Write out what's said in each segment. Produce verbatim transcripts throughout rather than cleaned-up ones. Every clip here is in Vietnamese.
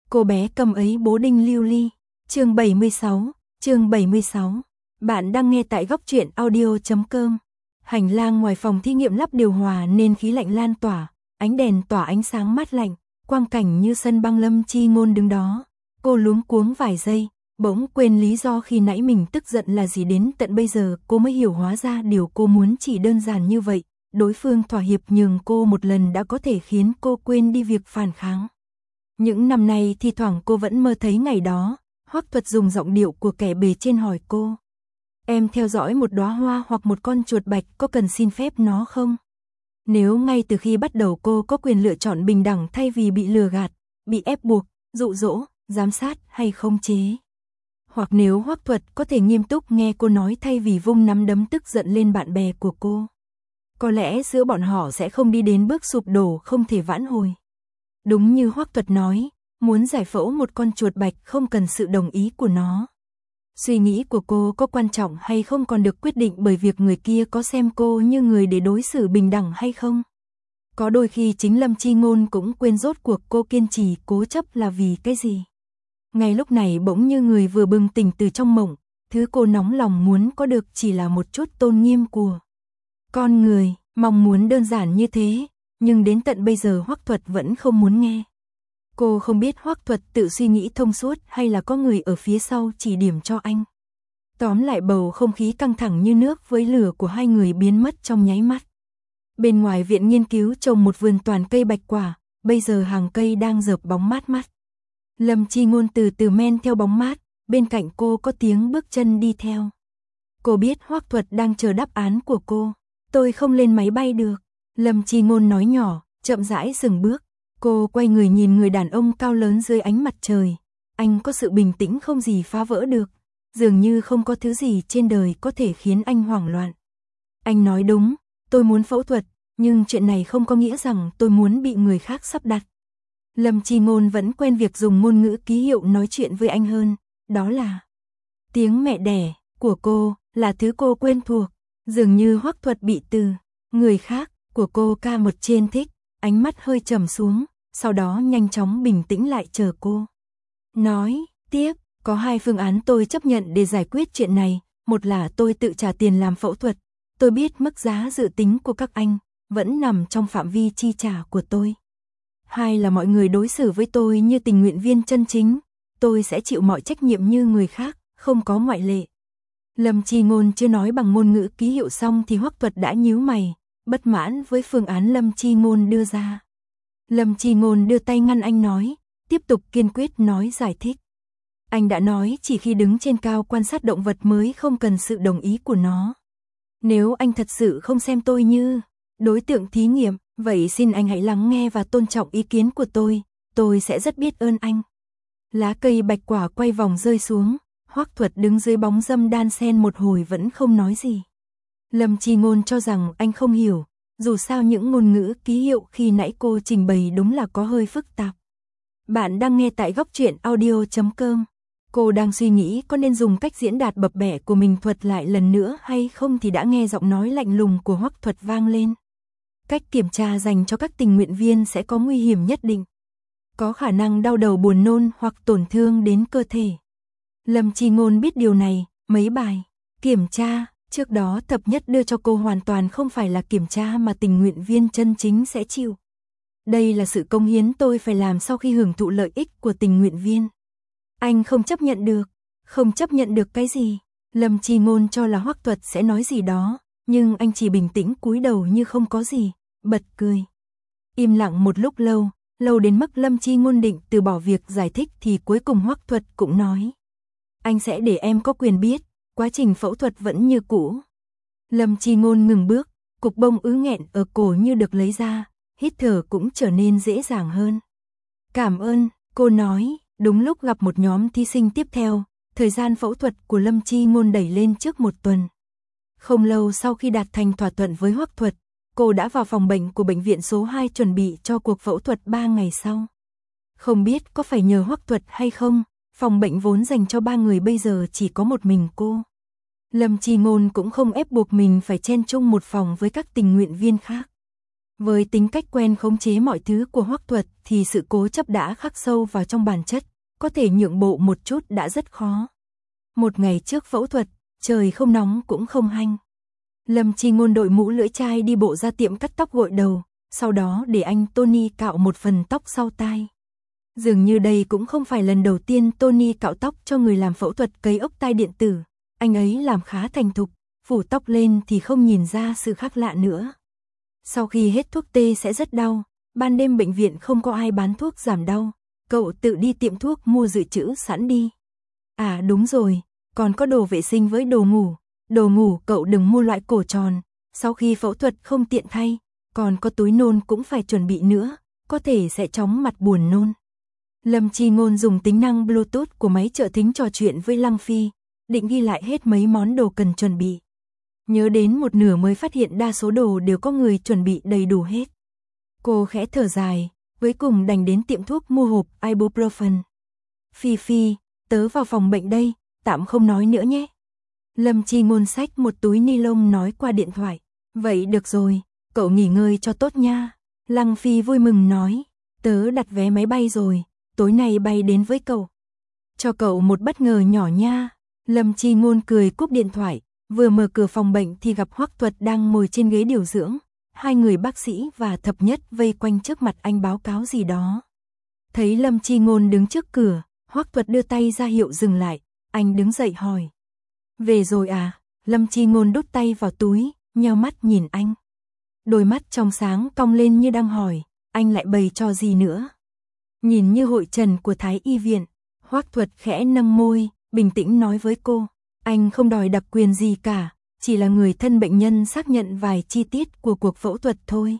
Cô bé cầm ấy bố đinh lưu ly. Chương bảy mươi sáu, chương bảy mươi sáu. Bạn đang nghe tại góc truyện audio chấm com. Hành lang ngoài phòng thí nghiệm lắp điều hòa nên khí lạnh lan tỏa, ánh đèn tỏa ánh sáng mát lạnh, quang cảnh như sân băng. Lâm Chi Ngôn đứng đó, cô luống cuống vài giây, bỗng quên lý do khi nãy mình tức giận là gì, đến tận bây giờ cô mới hiểu hóa ra điều cô muốn chỉ đơn giản như vậy, đối phương thỏa hiệp nhường cô một lần đã có thể khiến cô quên đi việc phản kháng. Những năm nay thi thoảng cô vẫn mơ thấy ngày đó, Hoắc Thuật dùng giọng điệu của kẻ bề trên hỏi cô: "Em theo dõi một đóa hoa hoặc một con chuột bạch có cần xin phép nó không?" Nếu ngay từ khi bắt đầu cô có quyền lựa chọn bình đẳng thay vì bị lừa gạt, bị ép buộc, dụ dỗ, giám sát hay khống chế. Hoặc nếu Hoắc Thuật có thể nghiêm túc nghe cô nói thay vì vung nắm đấm tức giận lên bạn bè của cô, có lẽ giữa bọn họ sẽ không đi đến bước sụp đổ không thể vãn hồi. Đúng như Hoắc Thuật nói, muốn giải phẫu một con chuột bạch không cần sự đồng ý của nó. Suy nghĩ của cô có quan trọng hay không còn được quyết định bởi việc người kia có xem cô như người để đối xử bình đẳng hay không. Có đôi khi chính Lâm Chi Ngôn cũng quên rốt cuộc cô kiên trì cố chấp là vì cái gì. Ngay lúc này bỗng như người vừa bừng tỉnh từ trong mộng, thứ cô nóng lòng muốn có được chỉ là một chút tôn nghiêm của con người, mong muốn đơn giản như thế, nhưng đến tận bây giờ Hoắc Thuật vẫn không muốn nghe. Cô không biết Hoắc Thuật tự suy nghĩ thông suốt hay là có người ở phía sau chỉ điểm cho anh. Tóm lại bầu không khí căng thẳng như nước với lửa của hai người biến mất trong nháy mắt. Bên ngoài viện nghiên cứu trồng một vườn toàn cây bạch quả, bây giờ hàng cây đang rợp bóng mát mắt. Lâm Chi Ngôn từ từ men theo bóng mát, bên cạnh cô có tiếng bước chân đi theo. Cô biết Hoắc Thuật đang chờ đáp án của cô. "Tôi không lên máy bay được." Lâm Chi Ngôn nói nhỏ, chậm rãi dừng bước. Cô quay người nhìn người đàn ông cao lớn dưới ánh mặt trời. Anh có sự bình tĩnh không gì phá vỡ được, dường như không có thứ gì trên đời có thể khiến anh hoảng loạn. Anh nói đúng, tôi muốn phẫu thuật, nhưng chuyện này không có nghĩa rằng tôi muốn bị người khác sắp đặt. Lâm Chi Ngôn vẫn quen việc dùng ngôn ngữ ký hiệu nói chuyện với anh hơn, đó là tiếng mẹ đẻ của cô, là thứ cô quen thuộc. Dường như Hoắc Thuật bị từ người khác của cô ca một trên thích, ánh mắt hơi trầm xuống, sau đó nhanh chóng bình tĩnh lại chờ cô nói tiếp. "Có hai phương án tôi chấp nhận để giải quyết chuyện này, một là tôi tự trả tiền làm phẫu thuật, tôi biết mức giá dự tính của các anh vẫn nằm trong phạm vi chi trả của tôi. Hai là mọi người đối xử với tôi như tình nguyện viên chân chính, tôi sẽ chịu mọi trách nhiệm như người khác, không có ngoại lệ." Lâm Chi Ngôn chưa nói bằng ngôn ngữ ký hiệu xong thì Hoắc Thuật đã nhíu mày, bất mãn với phương án Lâm Chi Ngôn đưa ra. Lâm Chi Ngôn đưa tay ngăn anh nói, tiếp tục kiên quyết nói giải thích. "Anh đã nói chỉ khi đứng trên cao quan sát động vật mới không cần sự đồng ý của nó. Nếu anh thật sự không xem tôi như đối tượng thí nghiệm, vậy xin anh hãy lắng nghe và tôn trọng ý kiến của tôi, tôi sẽ rất biết ơn anh." Lá cây bạch quả quay vòng rơi xuống, Hoắc Thuật đứng dưới bóng râm đan sen một hồi vẫn không nói gì. Lâm Chi Ngôn cho rằng anh không hiểu, dù sao những ngôn ngữ ký hiệu khi nãy cô trình bày đúng là có hơi phức tạp. Bạn đang nghe tại góc truyện audio chấm com. Cô đang suy nghĩ có nên dùng cách diễn đạt bập bẹ của mình thuật lại lần nữa hay không thì đã nghe giọng nói lạnh lùng của Hoắc Thuật vang lên. "Cách kiểm tra dành cho các tình nguyện viên sẽ có nguy hiểm nhất định. Có khả năng đau đầu, buồn nôn hoặc tổn thương đến cơ thể." Lâm Chi Ngôn biết điều này, mấy bài kiểm tra trước đó thập nhất đưa cho cô hoàn toàn không phải là kiểm tra mà tình nguyện viên chân chính sẽ chịu. Đây là sự cống hiến tôi phải làm sau khi hưởng thụ lợi ích của tình nguyện viên. Anh không chấp nhận được. Không chấp nhận được cái gì? Lâm Chi Ngôn cho là Hoắc Thuật sẽ nói gì đó, nhưng anh chỉ bình tĩnh cúi đầu như không có gì, bật cười. Im lặng một lúc lâu, lâu đến mức Lâm Chi Ngôn định từ bỏ việc giải thích thì cuối cùng Hoắc Thuật cũng nói: "Anh sẽ để em có quyền biết, quá trình phẫu thuật vẫn như cũ." Lâm Chi Ngôn ngừng bước, cục bông ứ nghẹn ở cổ như được lấy ra, hít thở cũng trở nên dễ dàng hơn. "Cảm ơn," cô nói, đúng lúc gặp một nhóm thí sinh tiếp theo, thời gian phẫu thuật của Lâm Chi Ngôn đẩy lên trước một tuần. Không lâu sau khi đạt thành thỏa thuận với Hoắc Thuật, cô đã vào phòng bệnh của bệnh viện số hai chuẩn bị cho cuộc phẫu thuật ba ngày sau. Không biết có phải nhờ Hoắc Thuật hay không, phòng bệnh vốn dành cho ba người bây giờ chỉ có một mình cô. Lâm Chi Ngôn cũng không ép buộc mình phải chen chung một phòng với các tình nguyện viên khác. Với tính cách quen khống chế mọi thứ của Hoắc Thuật thì sự cố chấp đã khắc sâu vào trong bản chất, có thể nhượng bộ một chút đã rất khó. Một ngày trước phẫu thuật, trời không nóng cũng không hanh. Lâm Chi Ngôn đội mũ lưỡi chai đi bộ ra tiệm cắt tóc gội đầu, sau đó để anh Tony cạo một phần tóc sau tai. Dường như đây cũng không phải lần đầu tiên Tony cạo tóc cho người làm phẫu thuật cấy ốc tai điện tử, anh ấy làm khá thành thục, phủ tóc lên thì không nhìn ra sự khác lạ nữa. Sau khi hết thuốc tê sẽ rất đau, ban đêm bệnh viện không có ai bán thuốc giảm đau, cậu tự đi tiệm thuốc mua dự trữ sẵn đi. À đúng rồi, còn có đồ vệ sinh với đồ ngủ, đồ ngủ cậu đừng mua loại cổ tròn, sau khi phẫu thuật không tiện thay, còn có túi nôn cũng phải chuẩn bị nữa, có thể sẽ chóng mặt buồn nôn. Lâm Chi Ngôn dùng tính năng Bluetooth của máy trợ thính trò chuyện với Lăng Phi, định ghi lại hết mấy món đồ cần chuẩn bị. Nhớ đến một nửa mới phát hiện đa số đồ đều có người chuẩn bị đầy đủ hết. Cô khẽ thở dài, cuối cùng đành đến tiệm thuốc mua hộp ibuprofen. Phi Phi, tớ vào phòng bệnh đây, tạm không nói nữa nhé. Lâm Chi Ngôn xách một túi ni lông nói qua điện thoại. Vậy được rồi, cậu nghỉ ngơi cho tốt nha. Lăng Phi vui mừng nói, tớ đặt vé máy bay rồi, tối nay bay đến với cậu. Cho cậu một bất ngờ nhỏ nha. Lâm Chi Ngôn cười cúp điện thoại, vừa mở cửa phòng bệnh thì gặp Hoắc Thuật đang ngồi trên ghế điều dưỡng. Hai người bác sĩ và thập nhất vây quanh trước mặt anh báo cáo gì đó. Thấy Lâm Chi Ngôn đứng trước cửa, Hoắc Thuật đưa tay ra hiệu dừng lại, anh đứng dậy hỏi. Về rồi à? Lâm Chi Ngôn đút tay vào túi, nheo mắt nhìn anh. Đôi mắt trong sáng cong lên như đang hỏi, anh lại bày trò gì nữa? Nhìn như hội trần của Thái Y viện, Hoắc Thuật khẽ nâng môi, bình tĩnh nói với cô, anh không đòi đặc quyền gì cả, chỉ là người thân bệnh nhân xác nhận vài chi tiết của cuộc phẫu thuật thôi.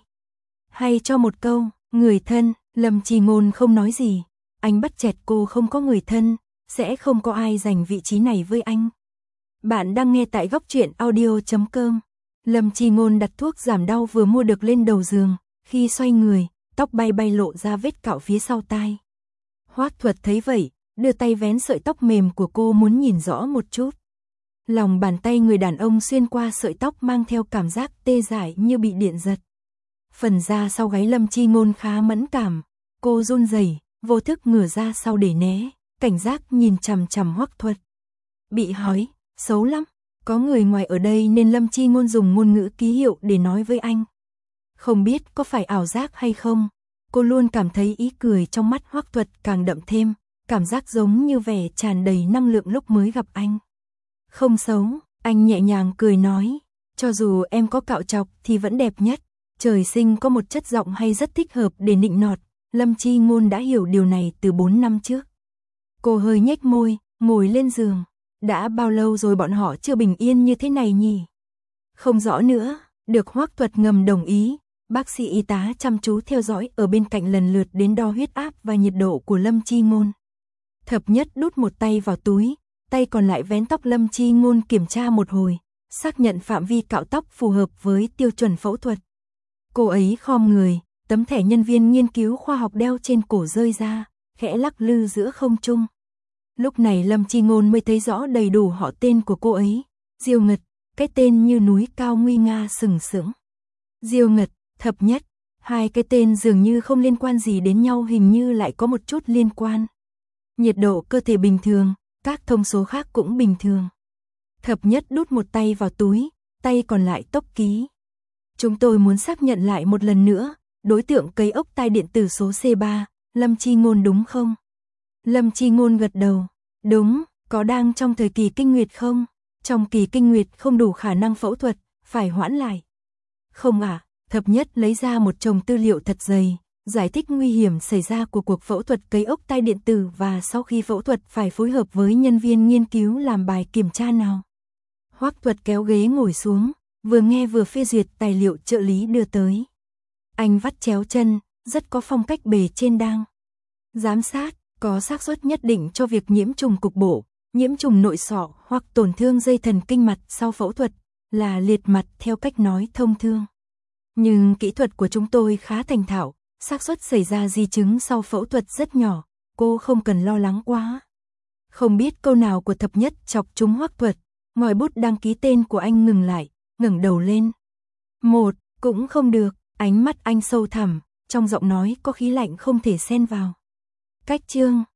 Hay cho một câu, người thân, Lâm Chi Ngôn không nói gì, anh bắt chẹt cô không có người thân, sẽ không có ai giành vị trí này với anh. Bạn đang nghe tại góc truyện audio chấm com. Lâm Chi Ngôn đặt thuốc giảm đau vừa mua được lên đầu giường, khi xoay người, tóc bay bay lộ ra vết cạo phía sau tai. Hoắc Thuật thấy vậy, đưa tay vén sợi tóc mềm của cô muốn nhìn rõ một chút. Lòng bàn tay người đàn ông xuyên qua sợi tóc mang theo cảm giác tê dại như bị điện giật. Phần da sau gáy Lâm Chi Ngôn khá mẫn cảm, cô run rẩy, vô thức ngửa ra sau để né, cảnh giác nhìn chằm chằm Hoắc Thuật. Bị hói, xấu lắm, có người ngoài ở đây nên Lâm Chi Ngôn dùng ngôn ngữ ký hiệu để nói với anh. Không biết có phải ảo giác hay không, cô luôn cảm thấy ý cười trong mắt Hoắc Thuật càng đậm thêm, cảm giác giống như vẻ tràn đầy năng lượng lúc mới gặp anh. Không xấu, anh nhẹ nhàng cười nói, cho dù em có cạo trọc thì vẫn đẹp nhất, trời sinh có một chất giọng hay rất thích hợp để nịnh nọt, Lâm Chi Ngôn đã hiểu điều này từ bốn năm trước. Cô hơi nhếch môi, ngồi lên giường, đã bao lâu rồi bọn họ chưa bình yên như thế này nhỉ? Không rõ nữa, được Hoắc Thuật ngầm đồng ý, bác sĩ y tá chăm chú theo dõi ở bên cạnh lần lượt đến đo huyết áp và nhiệt độ của Lâm Chi Ngôn. Thập nhất đút một tay vào túi, tay còn lại vén tóc Lâm Chi Ngôn kiểm tra một hồi, xác nhận phạm vi cạo tóc phù hợp với tiêu chuẩn phẫu thuật. Cô ấy khom người, tấm thẻ nhân viên nghiên cứu khoa học đeo trên cổ rơi ra, khẽ lắc lư giữa không trung. Lúc này Lâm Chi Ngôn mới thấy rõ đầy đủ họ tên của cô ấy, Diêu Ngật, cái tên như núi cao nguy nga sừng sững. Diêu Ngật, thập nhất, hai cái tên dường như không liên quan gì đến nhau, hình như lại có một chút liên quan. Nhiệt độ cơ thể bình thường, các thông số khác cũng bình thường. Thập nhất đút một tay vào túi, tay còn lại tốc ký. Chúng tôi muốn xác nhận lại một lần nữa, đối tượng cấy ốc tai điện tử số C ba, Lâm Chi Ngôn đúng không? Lâm Chi Ngôn gật đầu, đúng, có đang trong thời kỳ kinh nguyệt không? Trong kỳ kinh nguyệt không đủ khả năng phẫu thuật, phải hoãn lại. Không ạ, à, thập nhất lấy ra một chồng tư liệu thật dày, giải thích nguy hiểm xảy ra của cuộc phẫu thuật cấy ốc tai điện tử và sau khi phẫu thuật phải phối hợp với nhân viên nghiên cứu làm bài kiểm tra nào. Hoắc Thuật kéo ghế ngồi xuống, vừa nghe vừa phê duyệt tài liệu trợ lý đưa tới. Anh vắt chéo chân, rất có phong cách bề trên đang giám sát, có xác suất nhất định cho việc nhiễm trùng cục bộ, nhiễm trùng nội sọ hoặc tổn thương dây thần kinh mặt sau phẫu thuật, là liệt mặt theo cách nói thông thường. Nhưng kỹ thuật của chúng tôi khá thành thạo, xác suất xảy ra di chứng sau phẫu thuật rất nhỏ, cô không cần lo lắng quá. Không biết câu nào của thập nhất chọc trúng Hoắc Thuật, ngòi bút đăng ký tên của anh ngừng lại, ngẩng đầu lên. Một, cũng không được, Ánh mắt anh sâu thẳm, trong giọng nói có khí lạnh không thể xen vào. Cách chương